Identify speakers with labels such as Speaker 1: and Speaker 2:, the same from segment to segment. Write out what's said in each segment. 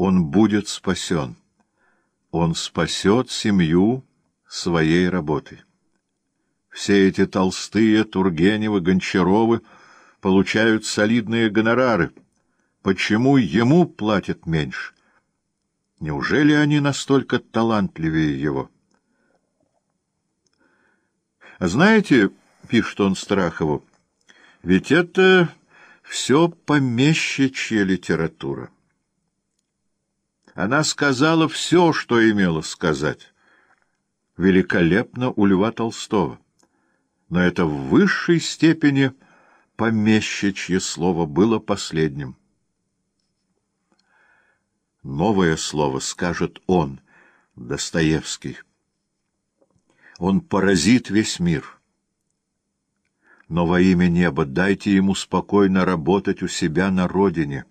Speaker 1: он будет спасен. Он спасет семью своей работой. Все эти Толстые, Тургеневы, Гончаровы получают солидные гонорары. Почему ему платят меньше? Неужели они настолько талантливее его? Знаете, пишет он Страхову, ведь это все помещичья литература. Она сказала все, что имела сказать. Великолепно у Льва Толстого. Но это в высшей степени помещичье слово было последним. Новое слово скажет он, Достоевский. Он поразит весь мир. Но во имя неба дайте ему спокойно работать у себя на родине.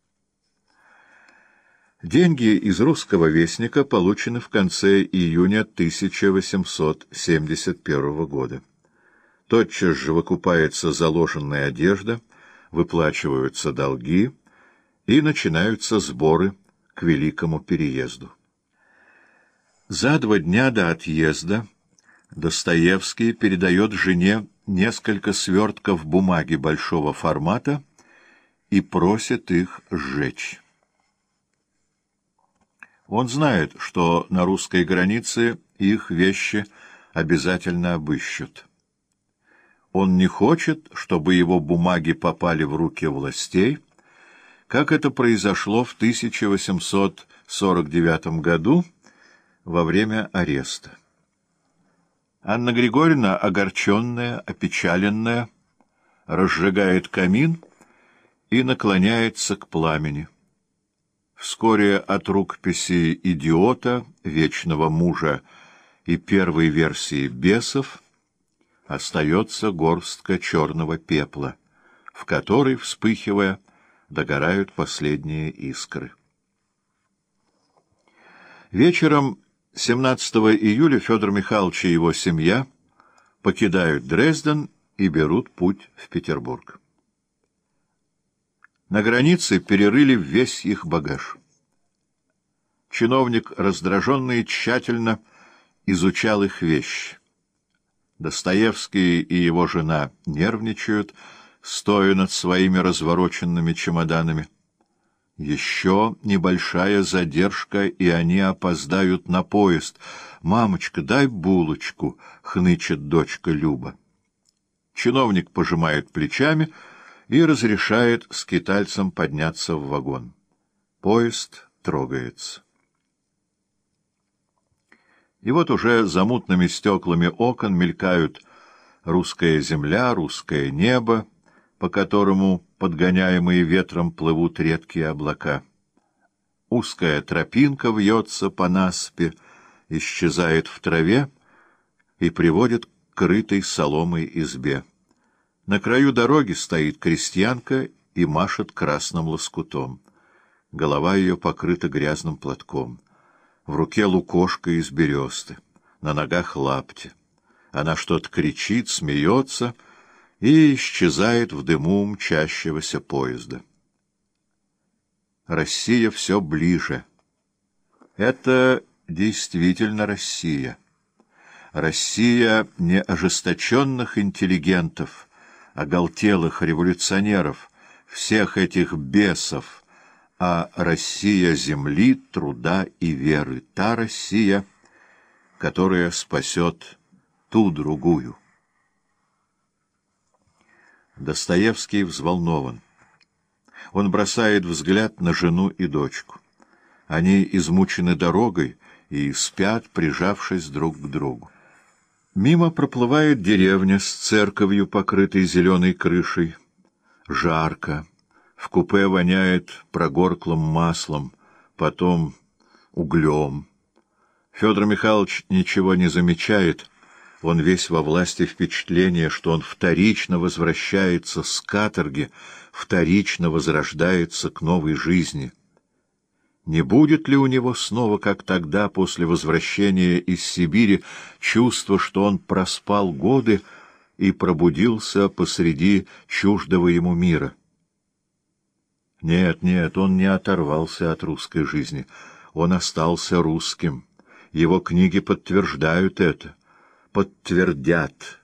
Speaker 1: Деньги из «Русского вестника» получены в конце июня 1871 года. Тотчас же выкупается заложенная одежда, выплачиваются долги и начинаются сборы к великому переезду. За 2 дня до отъезда Достоевский передает жене несколько свертков бумаги большого формата и просит их сжечь. Он знает, что на русской границе их вещи обязательно обыщут. Он не хочет, чтобы его бумаги попали в руки властей, как это произошло в 1849 году во время ареста. Анна Григорьевна, огорченная, опечаленная, разжигает камин и наклоняется к пламени. Вскоре от рукописи «Идиота», «Вечного мужа» и первой версии «Бесов» остается горстка черного пепла, в которой, вспыхивая, догорают последние искры. Вечером 17 июля Федор Михайлович и его семья покидают Дрезден и берут путь в Петербург. На границе перерыли весь их багаж. Чиновник, раздраженный, тщательно изучал их вещи. Достоевский и его жена нервничают, стоя над своими развороченными чемоданами. Еще небольшая задержка, и они опоздают на поезд. «Мамочка, дай булочку», — хнычет дочка Люба. Чиновник пожимает плечами и разрешает скитальцам подняться в вагон. Поезд трогается. И вот уже за мутными стеклами окон мелькают русская земля, русское небо, по которому, подгоняемые ветром, плывут редкие облака. Узкая тропинка вьется по насыпи, исчезает в траве и приводит к крытой соломой избе. На краю дороги стоит крестьянка и машет красным лоскутом. Голова ее покрыта грязным платком. В руке лукошко из бересты, на ногах лапти. Она что-то кричит, смеется и исчезает в дыму мчащегося поезда. Россия все ближе. Это действительно Россия. Россия не ожесточенных интеллигентов, оголтелых революционеров, всех этих бесов, а Россия земли, труда и веры, та Россия, которая спасет ту другую. Достоевский взволнован. Он бросает взгляд на жену и дочку. Они измучены дорогой и спят, прижавшись друг к другу. Мимо проплывает деревня с церковью, покрытой зеленой крышей. Жарко. В купе воняет прогорклым маслом, потом углем. Федор Михайлович ничего не замечает. Он весь во власти впечатления, что он вторично возвращается с каторги, вторично возрождается к новой жизни. Не будет ли у него снова, как тогда, после возвращения из Сибири, чувство, что он проспал годы и пробудился посреди чуждого ему мира? Нет, нет, он не оторвался от русской жизни. Он остался русским. Его книги подтверждают это. Подтвердят.